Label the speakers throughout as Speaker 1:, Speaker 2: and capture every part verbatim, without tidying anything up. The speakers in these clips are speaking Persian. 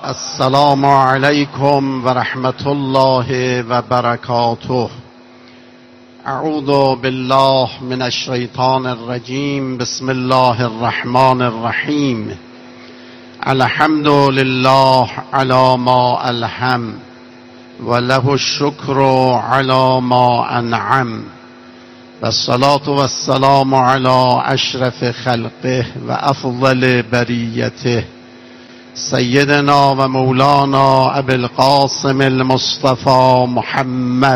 Speaker 1: السلام علیکم و رحمت الله و برکاته. اعوذ بالله من الشیطان الرجیم. بسم الله الرحمن الرحیم. الحمد لله علی ما الهم و له الشکر علی ما انعم و الصلاة و السلام علی اشرف خلقه و افضل بریته سیدنا و مولانا ابی القاسم المصطفى محمد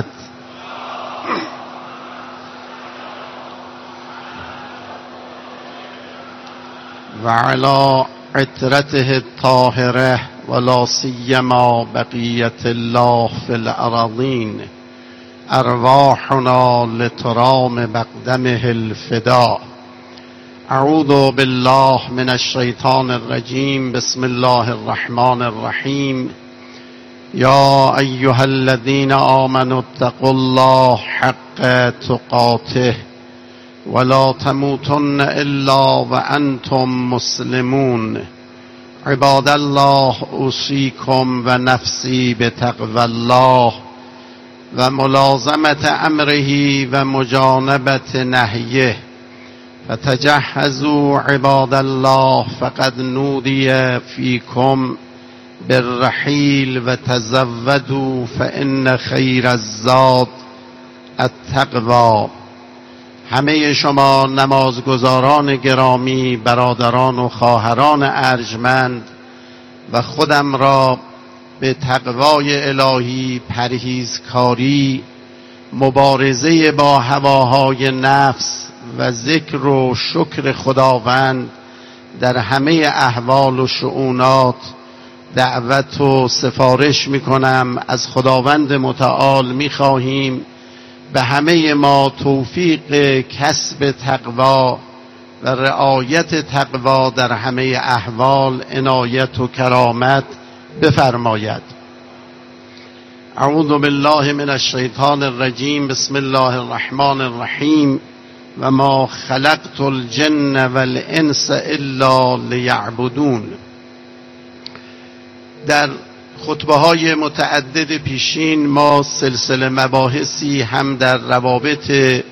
Speaker 1: و علی عطرته الطاهره ولا سیما بقیت الله فی الارضین. ارواحنا لترام مقدمه الفداء. اعوذ بالله من الشیطان الرجیم. بسم الله الرحمن الرحیم. یا ایها الذین آمنوا اتقوا الله حق تقاته ولا تموتن الا وانتم مسلمون. عباد الله اوصیکم و نفسی بتقوی الله و ملازمت امره و مجانبت نهیه. فتجهزوا عباد الله فقد نودی فیکم بالرحیل و تزودوا فان خیر الزاد التقوی. همه شما نمازگزاران گرامی، برادران و خواهران ارجمند و خودم را به تقوای الهی، پرهیزکاری، مبارزه با هواهای نفس و ذکر و شکر خداوند در همه احوال و شؤونات دعوت و سفارش می کنم. از خداوند متعال می خواهیم به همه ما توفیق کسب تقوا و رعایت تقوا در همه احوال عنایت و کرامت بفرماید. اعوذ بالله من الشیطان الرجیم. بسم الله الرحمن الرحیم. و ما خلقت الجن والانس الا لیعبدون. در خطبه های متعدد پیشین ما سلسله مباحثی هم در روابط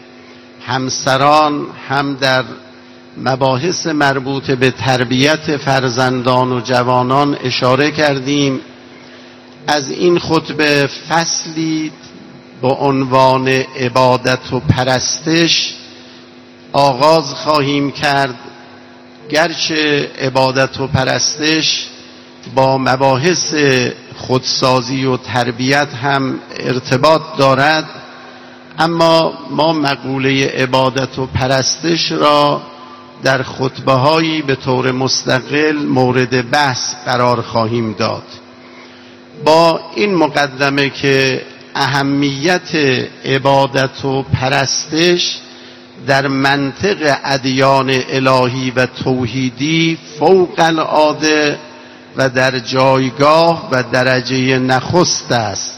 Speaker 1: همسران، هم در مباحث مربوط به تربیت فرزندان و جوانان اشاره کردیم. از این خطبه فصلی با عنوان عبادت و پرستش آغاز خواهیم کرد. گرچه عبادت و پرستش با مباحث خودسازی و تربیت هم ارتباط دارد، اما ما مقوله عبادت و پرستش را در خطبه‌هایی به طور مستقل مورد بحث قرار خواهیم داد. با این مقدمه که اهمیت عبادت و پرستش در منطق ادیان الهی و توحیدی فوق العاده و در جایگاه و درجه نخست است.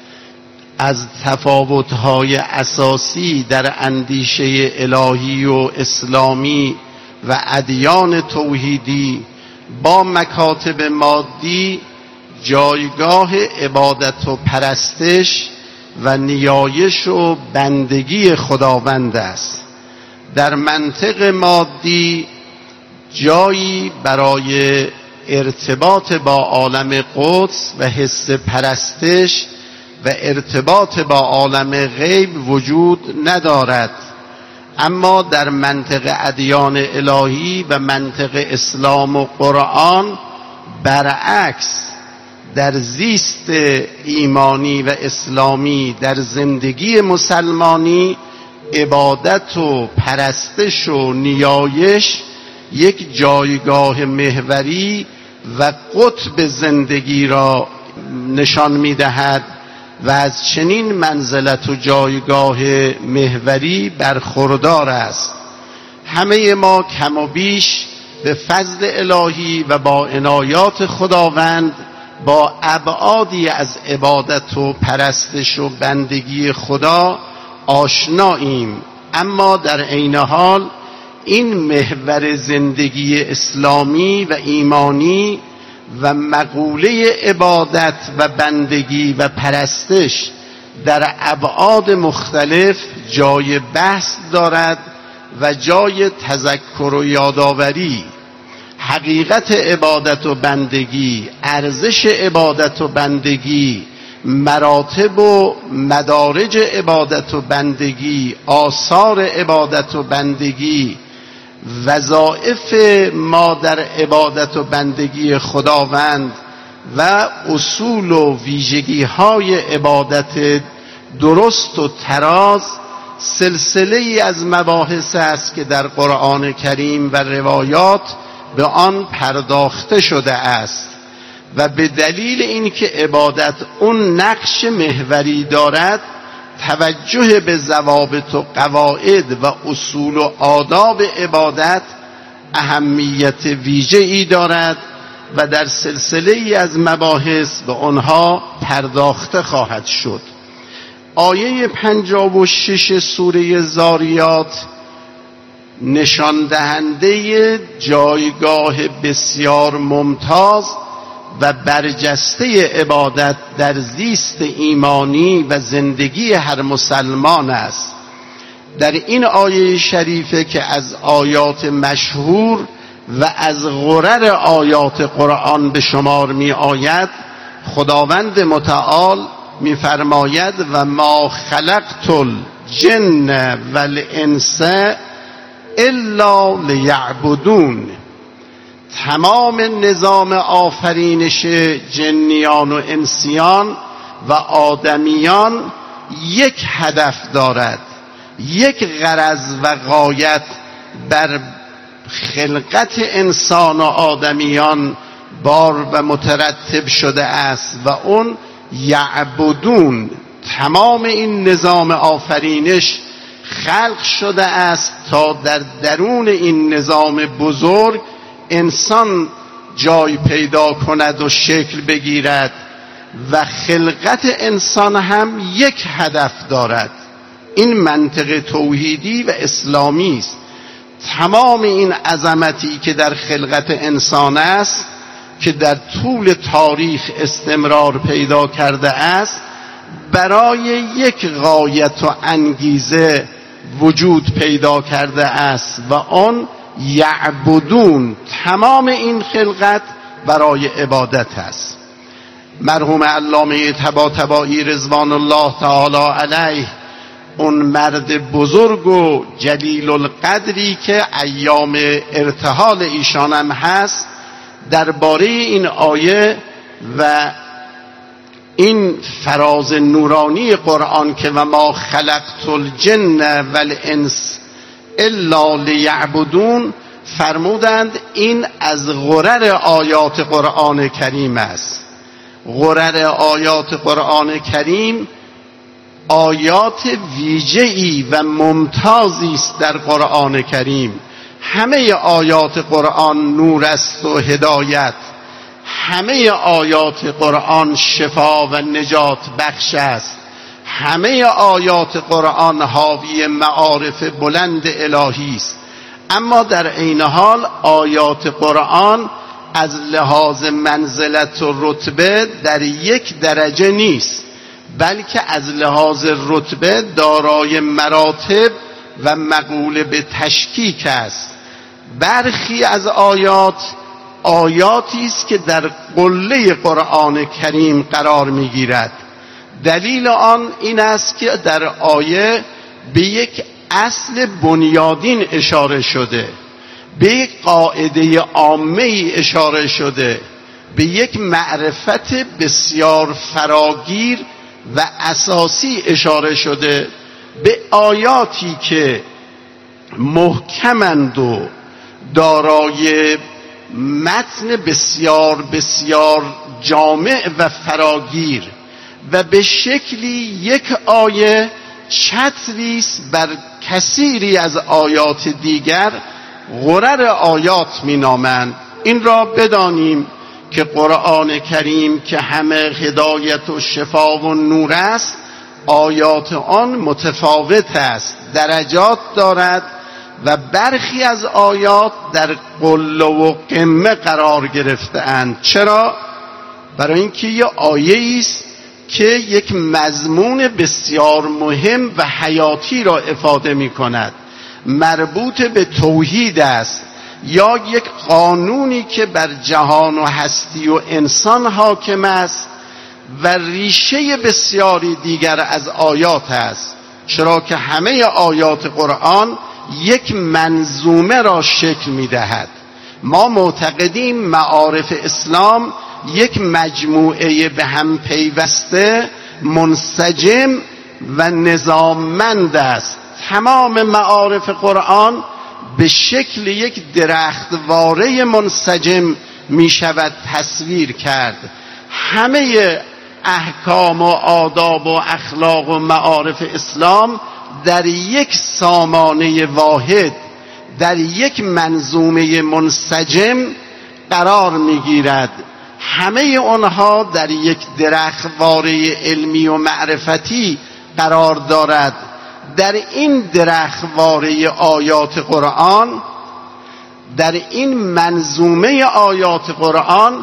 Speaker 1: از تفاوت‌های اساسی در اندیشه الهی و اسلامی و ادیان توحیدی با مکاتب مادی، جایگاه عبادت و پرستش و نیایش و بندگی خداوند است. در منطق مادی جایی برای ارتباط با عالم قدس و حس پرستش و ارتباط با عالم غیب وجود ندارد، اما در منطق ادیان الهی و منطق اسلام و قرآن برعکس، در زیست ایمانی و اسلامی، در زندگی مسلمانی، عبادت و پرستش و نیایش یک جایگاه محوری و قطب زندگی را نشان می‌دهد و از چنین منزلت و جایگاه محوری برخوردار است. همه ما کم و بیش به فضل الهی و با عنایات خداوند با ابعادی از عبادت و پرستش و بندگی خدا آشناییم، اما در عین حال این محور زندگی اسلامی و ایمانی و مقوله عبادت و بندگی و پرستش در ابعاد مختلف جای بحث دارد و جای تذکر و یادآوری. حقیقت عبادت و بندگی، ارزش عبادت و بندگی، مراتب و مدارج عبادت و بندگی، آثار عبادت و بندگی، وظایف ما در عبادت و بندگی خداوند و اصول و ویژگی های عبادت درست و تراز سلسله ای از مباحث است که در قرآن کریم و روایات به آن پرداخته شده است و به دلیل اینکه عبادت اون نقش محوری دارد توجه به ضوابط و قواعد و اصول و آداب عبادت اهمیت ویژه‌ای دارد و در سلسله ای از مباحث به آنها پرداخته خواهد شد. آیه پنجاه و شش سوره زاریات نشان دهنده جایگاه بسیار ممتاز و برجسته عبادت در زیست ایمانی و زندگی هر مسلمان است. در این آیه شریفه که از آیات مشهور و از غرر آیات قرآن به شمار می آید، خداوند متعال می فرماید و ما خلقت الجن والانس الا لیعبدون. تمام نظام آفرینش جنیان و انسیان و آدمیان یک هدف دارد، یک غرض و غایت بر خلقت انسان و آدمیان بار و مترتب شده است و اون یعبدون. تمام این نظام آفرینش خلق شده است تا در درون این نظام بزرگ انسان جای پیدا کند و شکل بگیرد و خلقت انسان هم یک هدف دارد. این منطق توحیدی و اسلامی است. تمام این عظمتی که در خلقت انسان است که در طول تاریخ استمرار پیدا کرده است برای یک غایت و انگیزه وجود پیدا کرده است و آن یعبدون. تمام این خلقت برای عبادت است. مرحوم علامه طباطبایی رضوان الله تعالی علیه، اون مرد بزرگ و جلیل القدری که ایام ارتحال ایشان هم هست، درباره این آیه و این فراز نورانی قرآن که و ما خلقت الجن والانس الا لیعبدون فرمودند این از غرر آیات قرآن کریم است. غرر آیات قرآن کریم آیات ویژه‌ای و ممتازی است در قرآن کریم. همه آیات قرآن نور است و هدایت، همه آیات قرآن شفا و نجات بخش است، همه آیات قرآن حاوی معارف بلند الهی است. اما در عین حال آیات قرآن از لحاظ منزلت و رتبه در یک درجه نیست، بلکه از لحاظ رتبه دارای مراتب و مقوله به تشکیک است. برخی از آیات آیاتی است که در قله قرآن کریم قرار میگیرد. دلیل آن این است که در آیه به یک اصل بنیادین اشاره شده، به یک قاعده عامه اشاره شده، به یک معرفت بسیار فراگیر و اساسی اشاره شده، به آیاتی که محکمند و دارای متن بسیار بسیار جامع و فراگیر و به شکلی یک آیه چتری است بر کثیری از آیات دیگر غرر آیات می نامند. این را بدانیم که قرآن کریم که همه هدایت و شفا و نور است، آیات آن متفاوت است، درجات دارد و برخی از آیات در قله و قمه قرار گرفته‌اند. چرا؟ برای اینکه یه آیه است که یک مضمون بسیار مهم و حیاتی را افاده می کند، مربوط به توحید است، یا یک قانونی که بر جهان و هستی و انسان حاکم است و ریشه بسیاری دیگر از آیات است. چرا که همه آیات قرآن یک منظومه را شکل می دهد. ما معتقدیم معارف اسلام یک مجموعه به هم پیوسته، منسجم و نظاممند است. تمام معارف قرآن به شکل یک درختواره منسجم می شود تصویر کرد. همه احکام و آداب و اخلاق و معارف اسلام در یک سامانه واحد، در یک منظومه منسجم قرار می گیرد. همه آنها در یک درختواره علمی و معرفتی قرار دارد. در این درختواره آیات قرآن، در این منظومه آیات قرآن،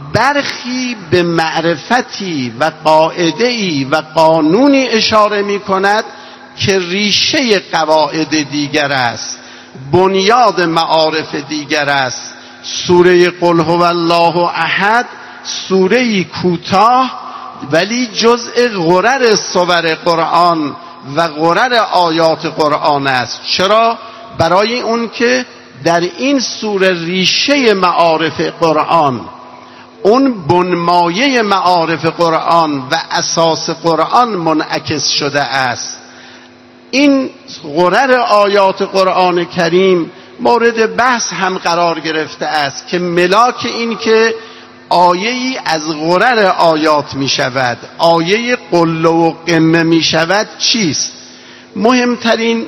Speaker 1: برخی به معرفتی و قاعده‌ای و قانونی اشاره می کند که ریشه قواعد دیگر است، بنیاد معارف دیگر است. سوره قل هو الله احد سوره کوتاه ولی جزء غرر سور قرآن و غرر آیات قرآن است. چرا؟ برای اون که در این سوره ریشه معارف قرآن، اون بنمایه معارف قرآن و اساس قرآن منعکس شده است. این غرر آیات قرآن کریم مورد بحث هم قرار گرفته است که ملاک این که آیه‌ای از غرر آیات می شود، آیه قله و قمه می شود چیست؟ مهمترین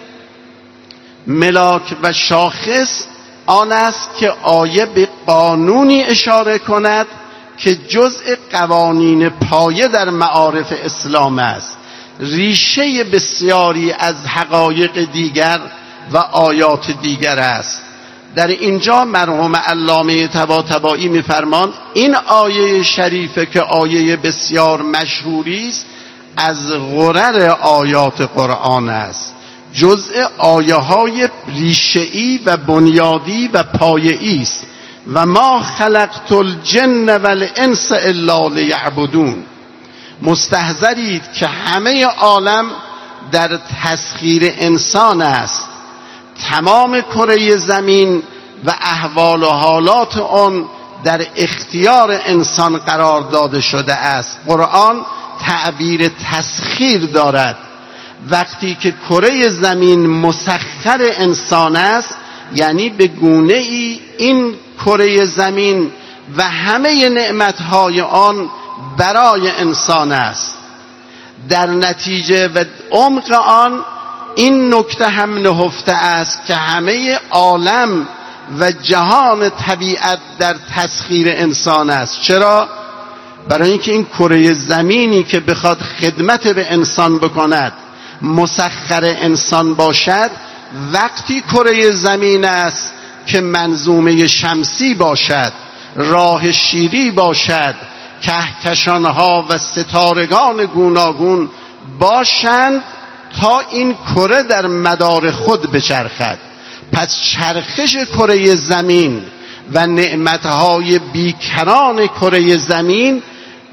Speaker 1: ملاک و شاخص آن است که آیه به قانونی اشاره کند که جزء قوانین پایه در معارف اسلام است، ریشه بسیاری از حقایق دیگر و آیات دیگر است. در اینجا مرحوم علامه طباطبایی می‌فرماند این آیه شریفه که آیه بسیار مشهوری است، از غرر آیات قرآن است، جزء آیه های ریشه‌ای و بنیادی و پایه‌ای است. و ما خلقت الجن والانس الا لیعبدون. مستحضرید که همه عالم در تسخیر انسان است. تمام کره زمین و احوال و حالات آن در اختیار انسان قرار داده شده است. قرآن تعبیر تسخیر دارد. وقتی که کره زمین مسخر انسان است، یعنی به گونه ای این کره زمین و همه نعمتهای آن برای انسان است. در نتیجه و عمق آن این نکته هم نهفته است که همه عالم و جهان طبیعت در تسخیر انسان است. چرا؟ برای اینکه این کره زمینی که بخواد خدمت به انسان بکند، مسخر انسان باشد، وقتی کره زمین است که منظومه شمسی باشد، راه شیری باشد، کهکشانها و ستارگان گوناگون باشند تا این کره در مدار خود بچرخد. پس چرخش کره زمین و نعمتهای بیکران کره زمین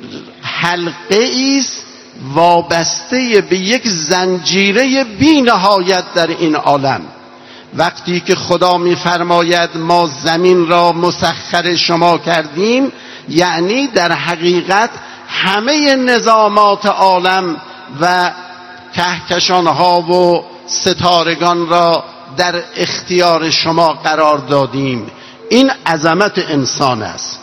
Speaker 1: حلقه ایست وابسته به یک زنجیره بی نهایت در این عالم. وقتی که خدا می‌فرماید ما زمین را مسخر شما کردیم، یعنی در حقیقت همه نظامات عالم و کهکشانها و ستارگان را در اختیار شما قرار دادیم. این عظمت انسان است.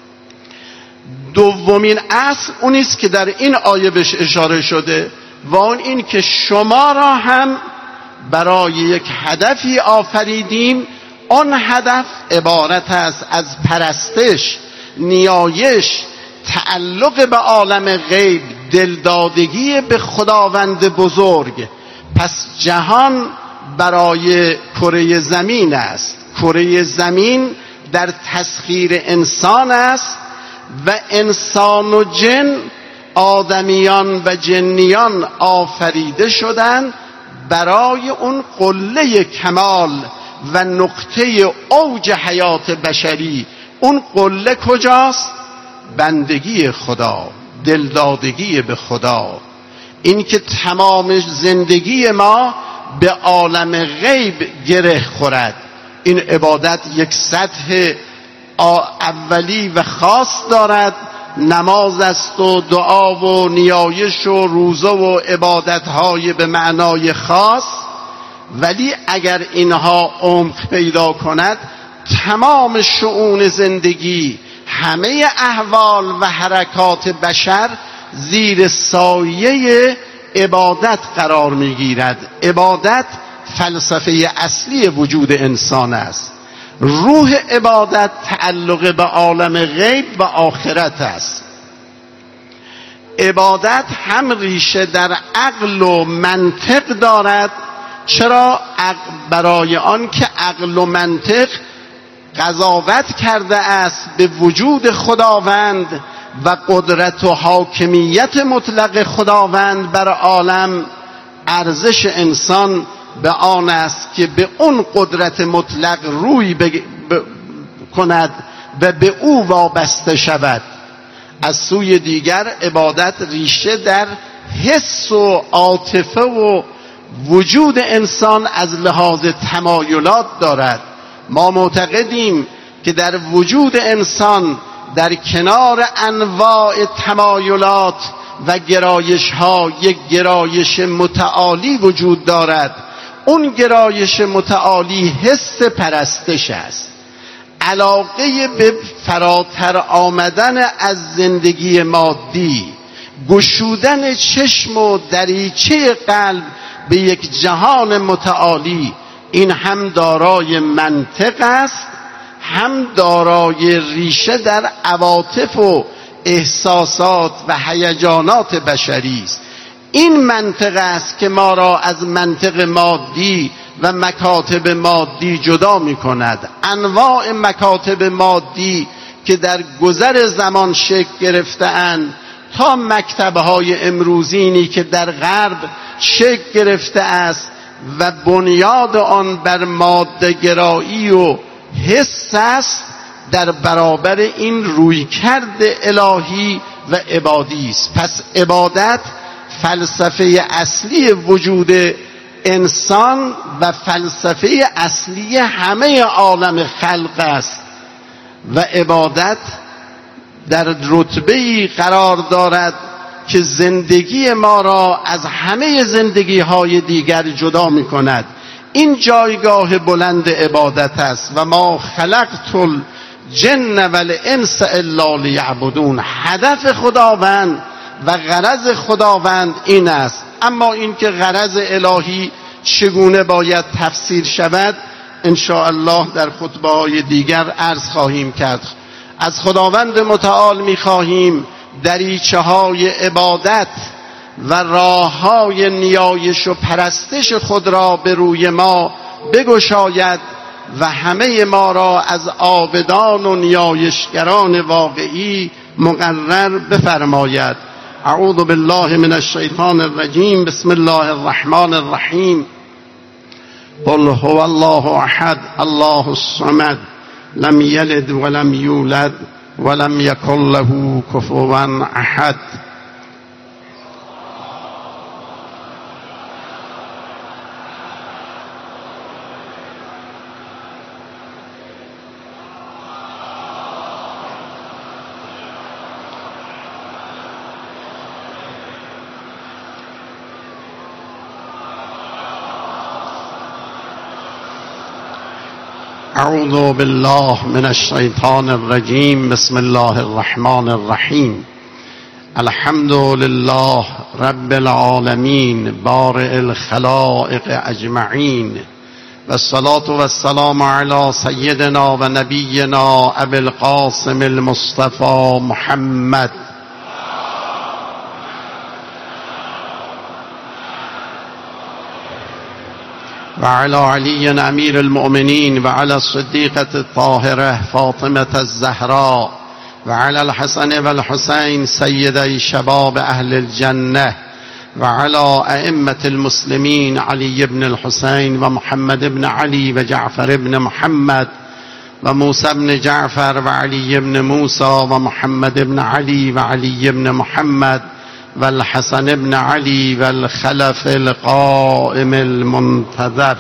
Speaker 1: دومین اصل اونیست که در این آیه بهش اشاره شده و اون این که شما را هم برای یک هدفی آفریدیم. آن هدف عبارت است از پرستش، نیایش، تعلق به عالم غیب، دلدادگی به خداوند بزرگ. پس جهان برای کره زمین است. کره زمین در تسخیر انسان است و انسان و جن، آدمیان و جنیان آفریده شدند برای اون قله کمال و نقطه اوج حیات بشری. اون قله کجاست؟ بندگی خدا، دلدادگی به خدا. این که تمام زندگی ما به عالم غیب گره خورد. این عبادت یک سطح اولی و خاص دارد. نماز است و دعا و نیایش و روزه و عبادتهای به معنای خاص، ولی اگر اینها عمق پیدا کند تمام شؤون زندگی، همه احوال و حرکات بشر زیر سایه عبادت قرار میگیرد. عبادت فلسفه اصلی وجود انسان است. روح عبادت تعلق به عالم غیب و آخرت است. عبادت هم ریشه در عقل و منطق دارد. چرا؟ برای آن که عقل و منطق قضاوت کرده است به وجود خداوند و قدرت و حاکمیت مطلق خداوند بر عالم. ارزش انسان به آن است که به اون قدرت مطلق روی ب... ب... کند و به او وابسته شود. از سوی دیگر عبادت ریشه در حس و عاطفه و وجود انسان از لحاظ تمایلات دارد. ما معتقدیم که در وجود انسان در کنار انواع تمایلات و گرایش ها یک گرایش متعالی وجود دارد. اون گرایش متعالی حس پرستش است. علاقه به فراتر آمدن از زندگی مادی، گشودن چشم و دریچه قلب به یک جهان متعالی. این هم دارای منطق است، هم دارای ریشه در عواطف و احساسات و هیجانات بشری است. این منطق است که ما را از منطق مادی و مکاتب مادی جدا می کند. انواع مکاتب مادی که در گذر زمان شکل گرفته‌اند تا مکتب‌های امروزینی که در غرب شکل گرفته است و بنیاد آن بر ماده گرایی و حس است، در برابر این رویکرد الهی و عبادی است. پس عبادت فلسفه اصلی وجود انسان و فلسفه اصلی همه عالم خلق است و عبادت در رتبه‌ای قرار دارد که زندگی ما را از همه زندگی های دیگر جدا می کند. این جایگاه بلند عبادت است. و ما خلقت الجن والانس الا لیعبدون. هدف خداوند و غرض خداوند این است. اما این که غرض الهی چگونه باید تفسیر شود ان شاء الله در خطبه های دیگر عرض خواهیم کرد. از خداوند متعال می خواهیم دریچه های عبادت و راه های نیایش و پرستش خود را به روی ما بگشاید و همه ما را از عابدان و نیایشگران واقعی مقرر بفرماید. اعوذ بالله من الشیطان الرجیم. بسم الله الرحمن الرحیم. قل هو الله احد الله الصمد لم یلد ولم یولد ولم یکن له کفوا احد. اعوذ بالله من الشیطان الرجیم. بسم الله الرحمن الرحیم. الحمد لله رب العالمین بارئ الخلائق اجمعین و الصلاة و السلام علی سیدنا و نبینا ابی القاسم المصطفى محمد. وعلى علي أمير المؤمنين وعلى الصديقة الطاهرة فاطمة الزهراء وعلى الحسن والحسين سيدي شباب أهل الجنة وعلى أئمة المسلمين علي بن الحسين ومحمد بن علي وجعفر بن محمد وموسى بن جعفر وعلي بن موسى ومحمد بن علي وعلي بن محمد والحسن بن علي والخلف القائم المنتظر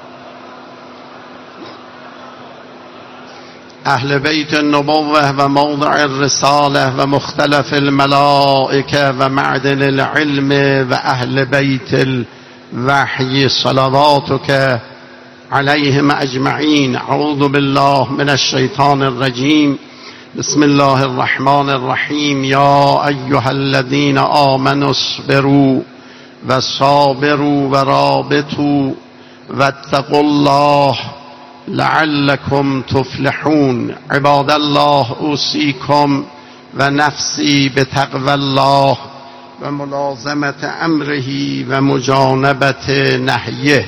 Speaker 1: أهل بيت النبوة وموضع الرسالة ومختلف الملائكة ومعدن العلم وأهل بيت الوحي صلواتك عليهم أجمعين. أعوذ بالله من الشيطان الرجيم. بسم الله الرحمن الرحيم. يا أيها الذين آمنوا اصبروا وصابروا ورابطوا واتقوا الله لعلكم تفلحون. عباد الله أوصيكم ونفسي بتقوى الله وملازمة أمره ومجانبة نهيه.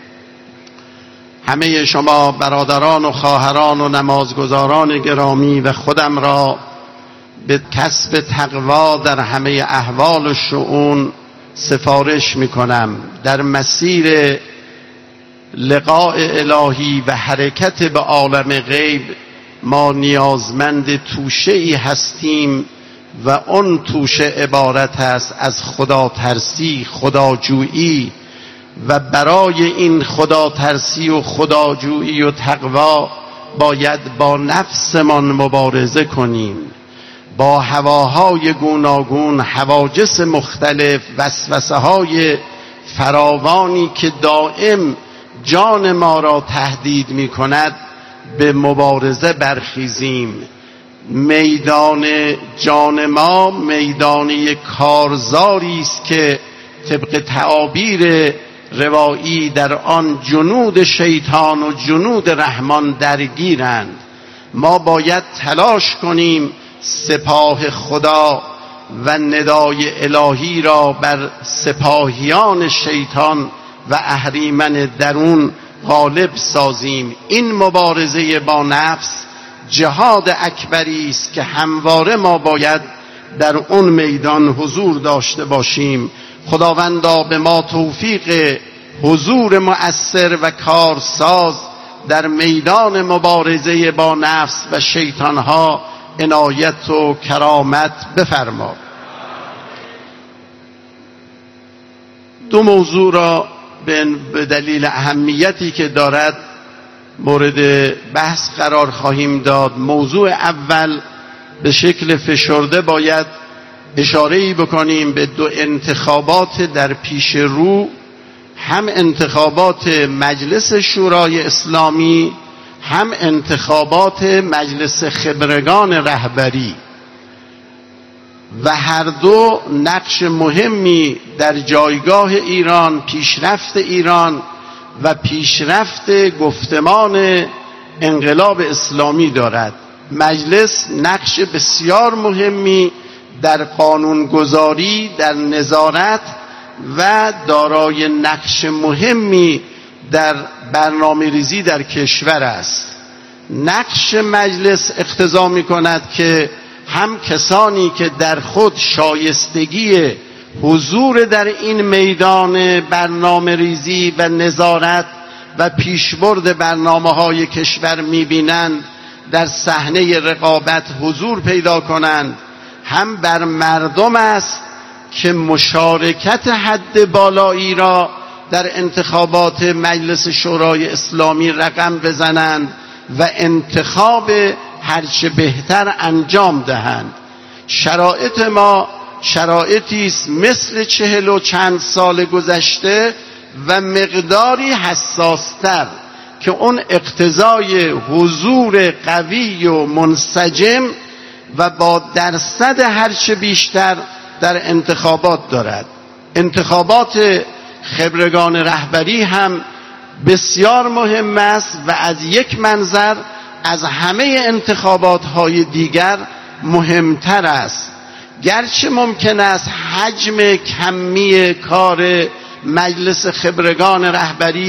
Speaker 1: همه شما برادران و خواهران و نمازگزاران گرامی و خودم را به کسب تقوا در همه احوال و شؤون سفارش می کنم. در مسیر لقاء الهی و حرکت به عالم غیب ما نیازمند توشه‌ای هستیم و اون توشه عبارت است از خدا ترسی، خداجویی، و برای این خدا ترسی و خداجویی و تقوا باید با نفسمان مبارزه کنیم، با هواهای گوناگون، حواجس مختلف، وسوسه های فراوانی که دائم جان ما را تهدید می کند به مبارزه برخیزیم. میدان جان ما میدان یک کارزاری است که طبق تعابیر روایی در آن جنود شیطان و جنود رحمان درگیرند. ما باید تلاش کنیم سپاه خدا و ندای الهی را بر سپاهیان شیطان و اهریمن درون غالب سازیم. این مبارزه با نفس جهاد اکبری است که همواره ما باید در اون میدان حضور داشته باشیم. خداوندا به ما توفیق حضور مؤثر و کارساز در میدان مبارزه با نفس و شیطانها عنایت و کرامت بفرما. دو موضوع را به دلیل اهمیتی که دارد مورد بحث قرار خواهیم داد. موضوع اول به شکل فشرده باید اشاره‌ای بکنیم به دو انتخابات در پیش رو، هم انتخابات مجلس شورای اسلامی، هم انتخابات مجلس خبرگان رهبری، و هر دو نقش مهمی در جایگاه ایران، پیشرفت ایران و پیشرفت گفتمان انقلاب اسلامی دارد. مجلس نقش بسیار مهمی در قانونگذاری، در نظارت و دارای نقش مهمی در برنامه ریزی در کشور است. نقش مجلس اقتضا می کند که هم کسانی که در خود شایستگی حضور در این میدان برنامه ریزی و نظارت و پیشبرد برنامه های کشور می بینند در صحنه رقابت حضور پیدا کنند، هم بر مردم است که مشارکت حد بالایی را در انتخابات مجلس شورای اسلامی رقم بزنند و انتخاب هرچه بهتر انجام دهند. شرایط ما شرایطی است مثل چهل و چند سال گذشته و مقداری حساستر که اون اقتضای حضور قوی و منسجم و با درصد هرچه بیشتر در انتخابات دارد. انتخابات خبرگان رهبری هم بسیار مهم است و از یک منظر از همه انتخابات های دیگر مهمتر است. گرچه ممکن است حجم کمی کار مجلس خبرگان رهبری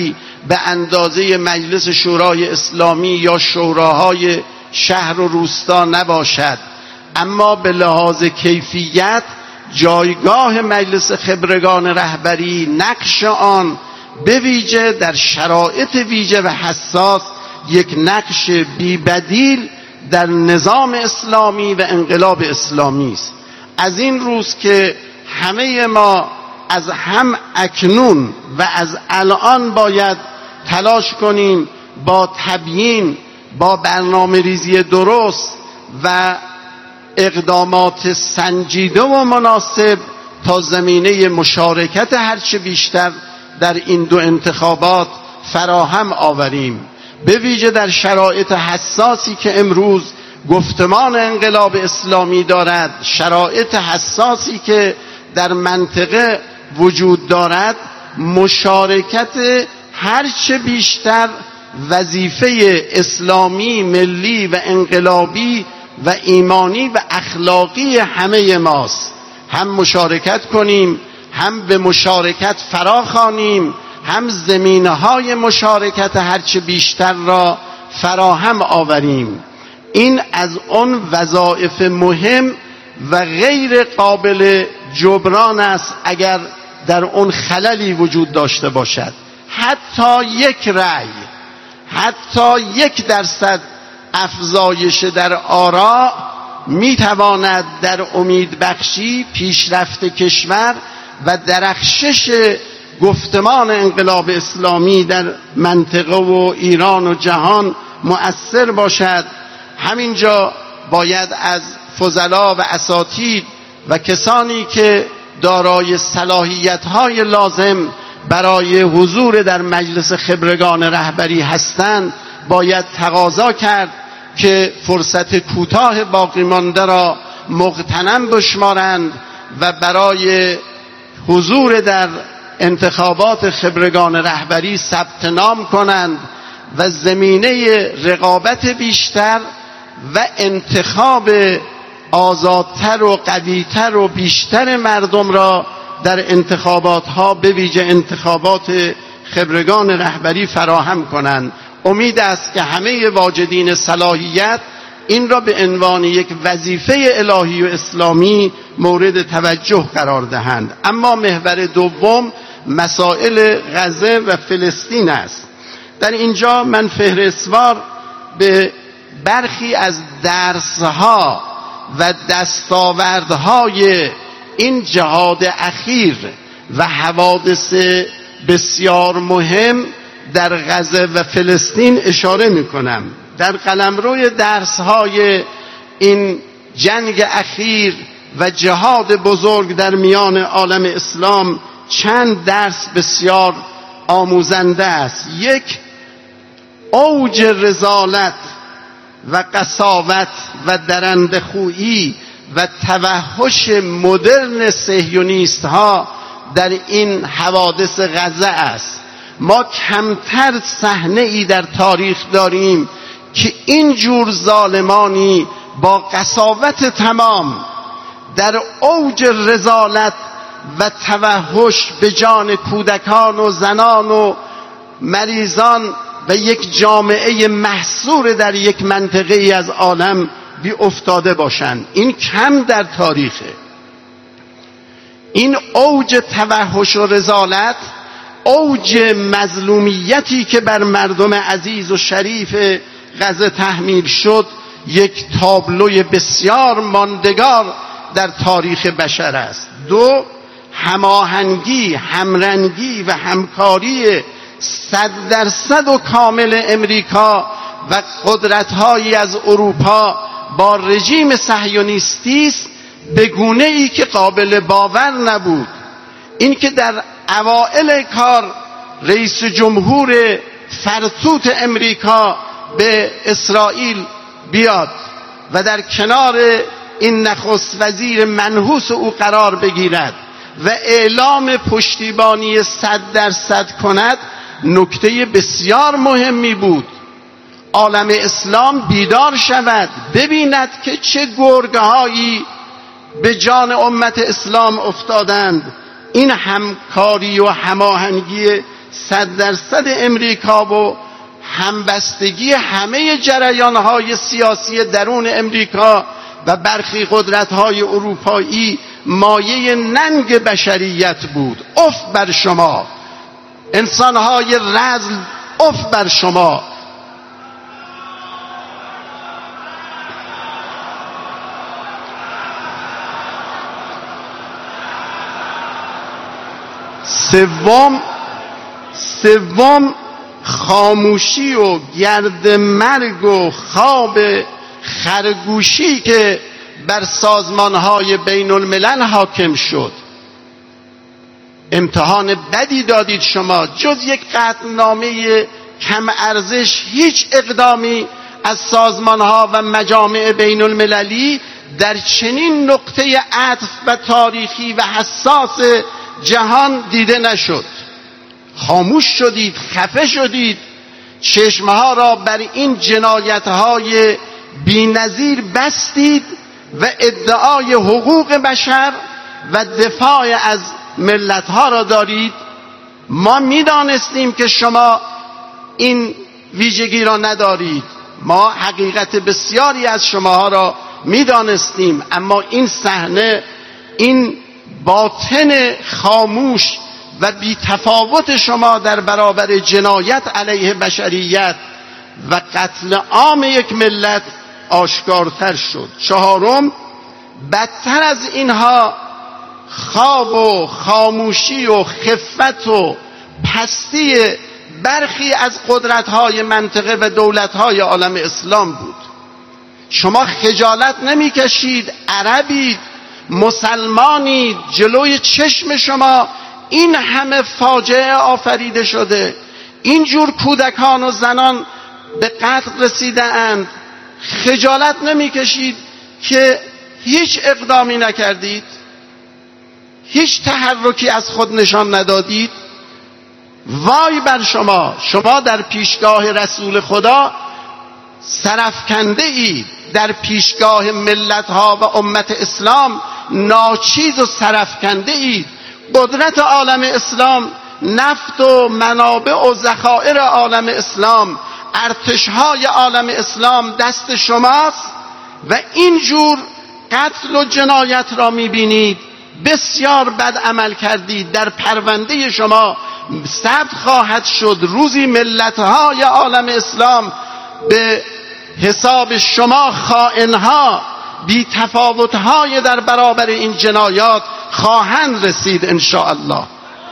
Speaker 1: به اندازه مجلس شورای اسلامی یا شوراهای شهر و روستا نباشد، اما به لحاظ کیفیت جایگاه مجلس خبرگان رهبری، نقش آن به ویژه در شرایط ویژه و حساس یک نقش بی‌بدیل در نظام اسلامی و انقلاب اسلامی است. از این روز که همه ما از هم اکنون و از الان باید تلاش کنیم با تبیین، با برنامه ریزی درست و اقدامات سنجیده و مناسب تا زمینه مشارکت هرچه بیشتر در این دو انتخابات فراهم آوریم، به ویژه در شرایط حساسی که امروز گفتمان انقلاب اسلامی دارد، شرایط حساسی که در منطقه وجود دارد. مشارکت هرچه بیشتر وظیفه اسلامی، ملی و انقلابی و ایمانی و اخلاقی همه ماست. هم مشارکت کنیم، هم به مشارکت فراخوانیم، هم زمینه‌های مشارکت هرچه بیشتر را فراهم آوریم. این از آن وظایف مهم و غیر قابل جبران است اگر در آن خللی وجود داشته باشد. حتی یک رأی، حتی یک درصد افزایش در آرا میتواند در امید بخشی، پیشرفت کشور و درخشش گفتمان انقلاب اسلامی در منطقه و ایران و جهان مؤثر باشد. همینجا باید از فضلا و اساتید و کسانی که دارای صلاحیت‌های لازم برای حضور در مجلس خبرگان رهبری هستند باید تقاضا کرد که فرصت کوتاه باقی مانده را مغتنم بشمارند و برای حضور در انتخابات خبرگان رهبری ثبت نام کنند و زمینه رقابت بیشتر و انتخاب آزادتر و قویتر و بیشتر مردم را در انتخابات ها به ویژه انتخابات خبرگان رهبری فراهم کنند. امید است که همه واجدین صلاحیت این را به عنوان یک وظیفه الهی و اسلامی مورد توجه قرار دهند. اما محور دوم مسائل غزه و فلسطین است. در اینجا من فهرستوار به برخی از درسها و دستاوردهای این جهاد اخیر و حوادث بسیار مهم در غزه و فلسطین اشاره می کنم. در قلمروی درسهای این جنگ اخیر و جهاد بزرگ در میان عالم اسلام چند درس بسیار آموزنده است. یک، اوج رذالت و قساوت و درندخویی و توحش مدرن صهیونیست ها در این حوادث غزه است. ما کمتر صحنه ای در تاریخ داریم که این جور ظالمانی با قساوت تمام در اوج رذالت و توحش به جان کودکان و زنان و مریضان و یک جامعه محصور در یک منطقه ای از عالم بی افتاده باشند. این کم در تاریخه. این اوج توحش و رذالت، اوج مظلومیتی که بر مردم عزیز و شریف غزه تحمیل شد، یک تابلوی بسیار ماندگار در تاریخ بشر است. دو، هماهنگی، همرنگی و همکاری صد درصد و کامل امریکا و قدرت‌هایی از اروپا با رژیم صهیونیستی است به گونه‌ای که قابل باور نبود. این که در اوائل کار رئیس جمهور فرتوت امریکا به اسرائیل بیاد و در کنار این نخست وزیر منحوس او قرار بگیرد و اعلام پشتیبانی صد درصد کند، نکته بسیار مهمی بود. عالم اسلام بیدار شود، ببیند که چه گرگهایی به جان امت اسلام افتادند. این همکاری و هماهنگی صد درصد امریکا و همبستگی همه جریانهای سیاسی درون امریکا و برخی قدرت‌های اروپایی مایه ننگ بشریت بود. اف بر شما انسان‌های رذل، اف بر شما. سوم سوم خاموشی و گرد مرگ و خواب خرگوشی که بر سازمانهای بین الملل حاکم شد. امتحان بدی دادید شما. جز یک قطعنامه کم ارزش هیچ اقدامی از سازمانها و مجامع بین المللی در چنین نقطه عطف و تاریخی و حساس جهان دیده نشد. خاموش شدید، خفه شدید، چشمها را بر این جنایتهای بی‌نظیر بستید و ادعای حقوق بشر و دفاع از ملتها را دارید. ما میدانستیم که شما این ویژگی را ندارید، ما حقیقت بسیاری از شماها را میدانستیم، اما این صحنه، این باطن خاموش و بی تفاوت شما در برابر جنایت علیه بشریت و قتل عام یک ملت آشکارتر شد. چهارم، بدتر از اینها خواب و خاموشی و خفت و پستی برخی از قدرت‌های منطقه و دولت‌های عالم اسلام بود. شما خجالت نمی‌کشید، عربید، مسلمانید، جلوی چشم شما این همه فاجعه آفریده شده، اینجور کودکان و زنان به قتل رسیده اند. خجالت نمی‌کشید که هیچ اقدامی نکردید، هیچ تحرکی از خود نشان ندادید؟ وای بر شما، شما در پیشگاه رسول خدا سرفکنده اید، در پیشگاه ملت‌ها و امت اسلام ناچیز و سرفکنده اید. قدرت عالم اسلام، نفت و منابع و ذخایر عالم اسلام، ارتش‌های عالم اسلام دست شماست و اینجور قتل و جنایت را می‌بینید. بسیار بد عمل کردید. در پرونده شما ثبت خواهد شد. روزی ملت‌های عالم اسلام به حساب شما خائن‌ها، بی تفاوت‌های در برابر این جنایات خواهند رسید ان شاء الله.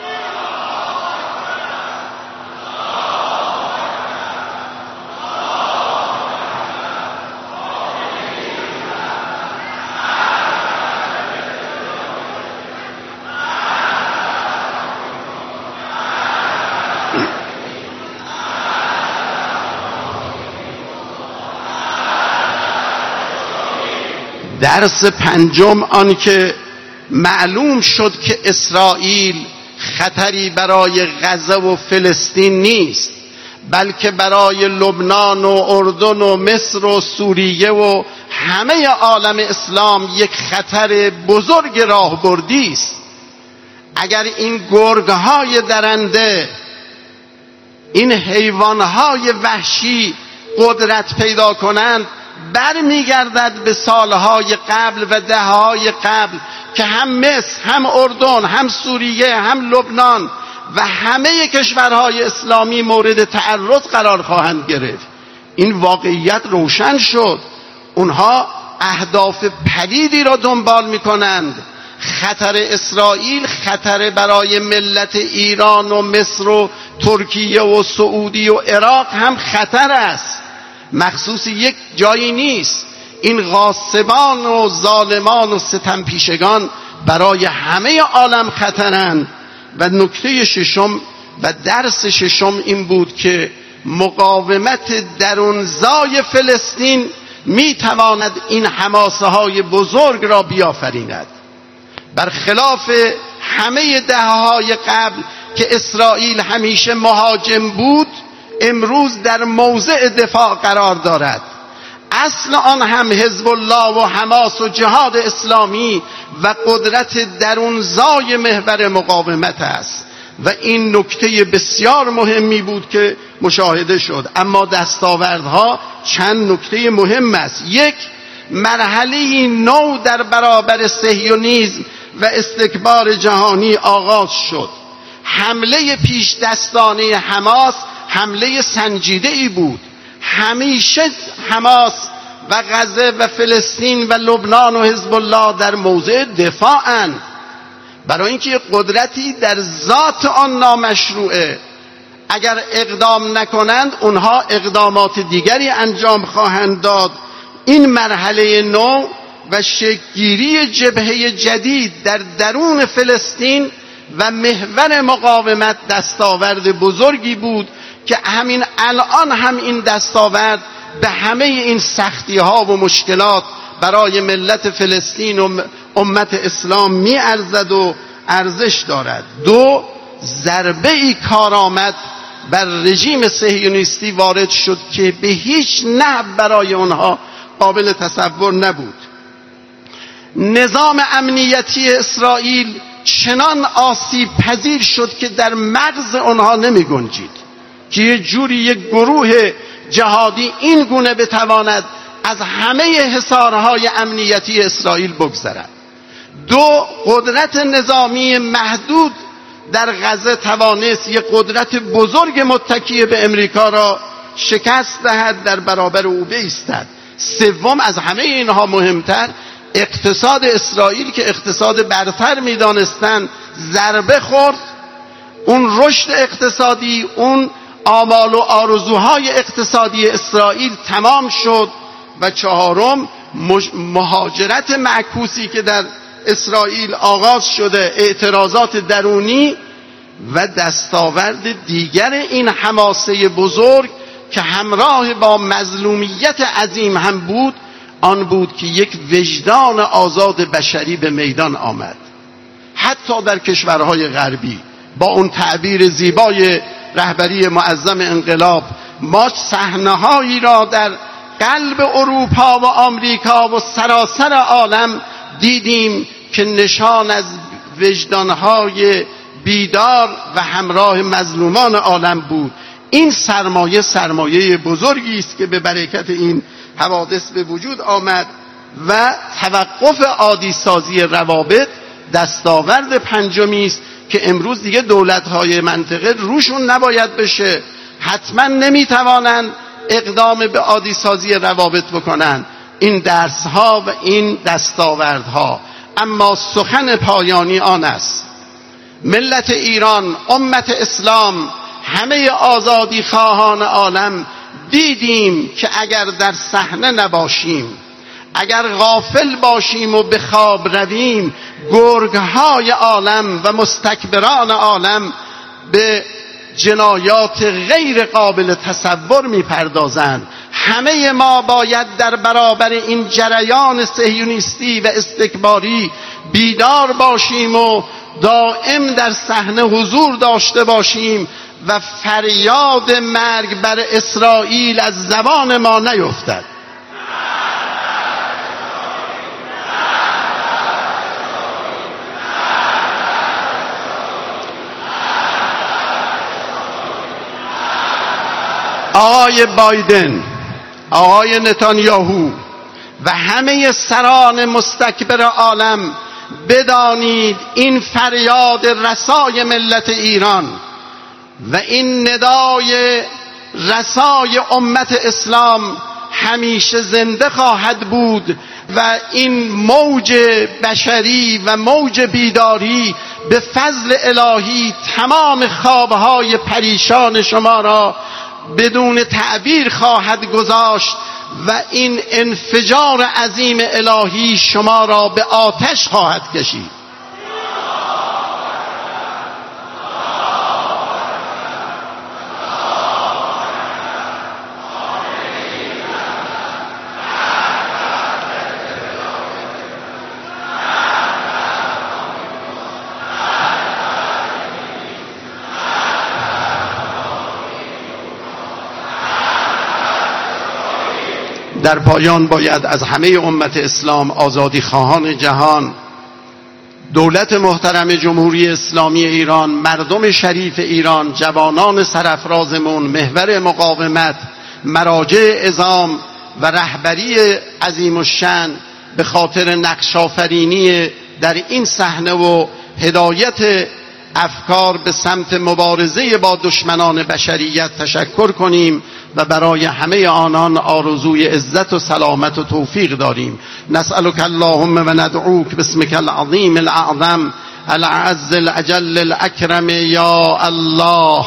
Speaker 1: درس پنجم، آن که معلوم شد که اسرائیل خطری برای غزه و فلسطین نیست، بلکه برای لبنان و اردن و مصر و سوریه و همه عالم اسلام یک خطر بزرگ راهبردی است. اگر این گرگ‌های درنده، این حیوان‌های وحشی قدرت پیدا کنند، برمیگردد به سالهای قبل و دههای قبل که هم مصر، هم اردن، هم سوریه، هم لبنان و همه کشورهای اسلامی مورد تعرض قرار خواهند گرفت. این واقعیت روشن شد. اونها اهداف پلیدی را دنبال میکنند. خطر اسرائیل خطر برای ملت ایران و مصر و ترکیه و سعودی و عراق هم خطر است، مخصوص یک جایی نیست. این غاصبان و ظالمان و ستمپیشگان برای همه عالم خطرند. و نکته ششم و درس ششم این بود که مقاومت درونزای فلسطین میتواند این حماسه های بزرگ را بیافریند. برخلاف همه دهه‌های قبل که اسرائیل همیشه مهاجم بود، امروز در موضع دفاع قرار دارد. اصل آن هم حزب الله و حماس و جهاد اسلامی و قدرت درونزای محور مقاومت است. و این نکته بسیار مهمی بود که مشاهده شد. اما دستاوردها چند نکته مهم است. یک، مرحله نو در برابر صهیونیسم و استکبار جهانی آغاز شد. حمله پیش دستانه حماس حمله سنجیده ای بود. همیشه حماس و غزه و فلسطین و لبنان و حزب الله در موضع دفاعند، برای اینکه قدرتی در ذات آن نامشروعه. اگر اقدام نکنند اونها اقدامات دیگری انجام خواهند داد. این مرحله نو و شکل‌گیری جبهه جدید در درون فلسطین و محور مقاومت دستاورد بزرگی بود که همین الان هم این دستاورد به همه این سختی ها و مشکلات برای ملت فلسطین و امت اسلام می ارزد و ارزش دارد. دو، ضربه ای کارآمد بر رژیم صهیونیستی وارد شد که به هیچ نحو برای آنها قابل تصور نبود. نظام امنیتی اسرائیل چنان آسیب پذیر شد که در مغز آنها نمی گنجید که یه جوری یک گروه جهادی این گونه بتواند از همه حصارهای امنیتی اسرائیل بگذرد. دو، قدرت نظامی محدود در غزه توانست یک قدرت بزرگ متکی به امریکا را شکست دهد، در برابر او بایستد. سوم، از همه اینها مهمتر، اقتصاد اسرائیل که اقتصاد برتر می‌دانستند ضربه خورد. اون رشد اقتصادی، اون آمال و آرزوهای اقتصادی اسرائیل تمام شد. و چهارم، مهاجرت معکوسی که در اسرائیل آغاز شده، اعتراضات درونی و دستاورد دیگر این حماسه بزرگ که همراه با مظلومیت عظیم هم بود، آن بود که یک وجدان آزاد بشری به میدان آمد. حتی در کشورهای غربی با اون تعبیر زیبای رهبری معظم انقلاب، ما صحنه‌هایی را در قلب اروپا و آمریکا و سراسر عالم دیدیم که نشان از وجدانهای بیدار و همراه مظلومان عالم بود. این سرمایه سرمایه بزرگی است که به برکت این حوادث به وجود آمد و توقف عادی سازی روابط دستاورد پنجمی است که امروز دیگه دولت‌های منطقه روشون نباید بشه. حتما نمیتوانند اقدام به عادی سازی روابط بکنن. این درس‌ها و این دستاوردها. اما سخن پایانی آن است: ملت ایران، امت اسلام، همه آزادی خواهان عالم دیدیم که اگر در صحنه نباشیم، اگر غافل باشیم و به خواب رویم، گرگ‌های عالم و مستکبران عالم به جنایات غیر قابل تصور میپردازند. همه ما باید در برابر این جریان صهیونیستی و استکباری بیدار باشیم و دائم در صحنه حضور داشته باشیم و فریاد مرگ بر اسرائیل از زبان ما نیفتد. آقای بایدن، آقای نتانیاهو و همه سران مستکبر عالم، بدانید این فریاد رسای ملت ایران و این ندای رسای امت اسلام همیشه زنده خواهد بود و این موج بشری و موج بیداری به فضل الهی تمام خوابهای پریشان شما را بدون تعبیر خواهد گذاشت و این انفجار عظیم الهی شما را به آتش خواهد کشید. در پایان باید از همه امت اسلام، آزادی خواهان جهان، دولت محترم جمهوری اسلامی ایران، مردم شریف ایران، جوانان سرافرازمون، محور مقاومت، مراجع عظام و رهبری عظیم الشأن به خاطر نقش آفرینی در این صحنه و هدایت افکار به سمت مبارزه با دشمنان بشریت تشکر کنیم و برای همه آنان آرزوی عزت و سلامت و توفیق داریم. نسألك اللهم و ندعوک باسمك العظیم الاعظم العز الاجل الاکرم یا الله.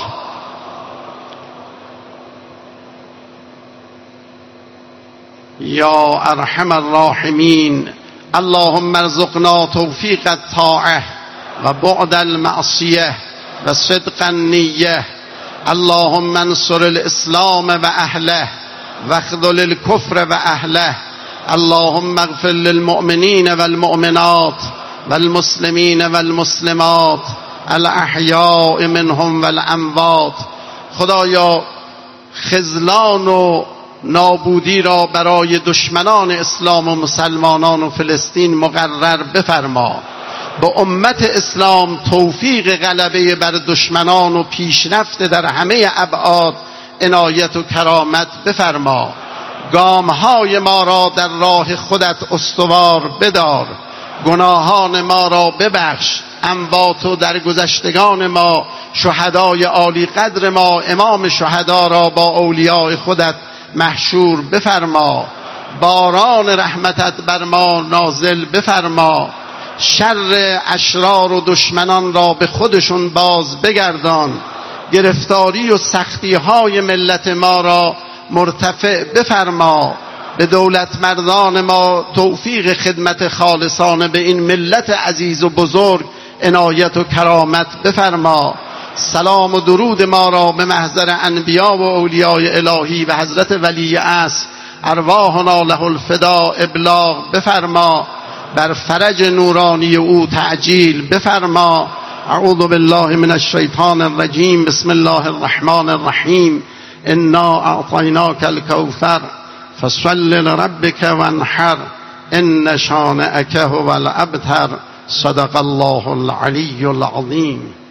Speaker 1: یا ارحم الراحمین. اللهم ارزقنا توفیق الطاعه و بعد المعصیه و صدق النیه. اللهم انصر الاسلام و اهله واخذل الكفر و اهله. اللهم اغفر للمؤمنین والمؤمنات والمسلمین والمسلمات الاحیاء منهم والاموات. خدایا خذلان و نابودی را برای دشمنان اسلام و مسلمانان و فلسطین مقرر بفرما. به امت اسلام توفیق غلبه بر دشمنان و پیشرفت در همه ابعاد عنایت و کرامت بفرما. گامهای ما را در راه خودت استوار بدار. گناهان ما را ببخش. اموات و درگذشتگان ما، شهدای عالی قدر ما، امام شهدا را با اولیاء خودت محشور بفرما. باران رحمتت بر ما نازل بفرما. شر اشرار و دشمنان را به خودشون باز بگردان. گرفتاری و سختی های ملت ما را مرتفع بفرما. به دولت مردان ما توفیق خدمت خالصانه به این ملت عزیز و بزرگ عنایت و کرامت بفرما. سلام و درود ما را به محضر انبیا و اولیاء الهی و حضرت ولی عصر ارواحنا له الفدا ابلاغ بفرما. بر فرج نورانی او تعجیل بفرما. اعوذ بالله من الشیطان الرجیم. بسم الله الرحمن الرحیم. انا اعطیناک الکوثر فصل لربک وانحر ان شانئک هو الابتر. صدق الله العلی العظیم.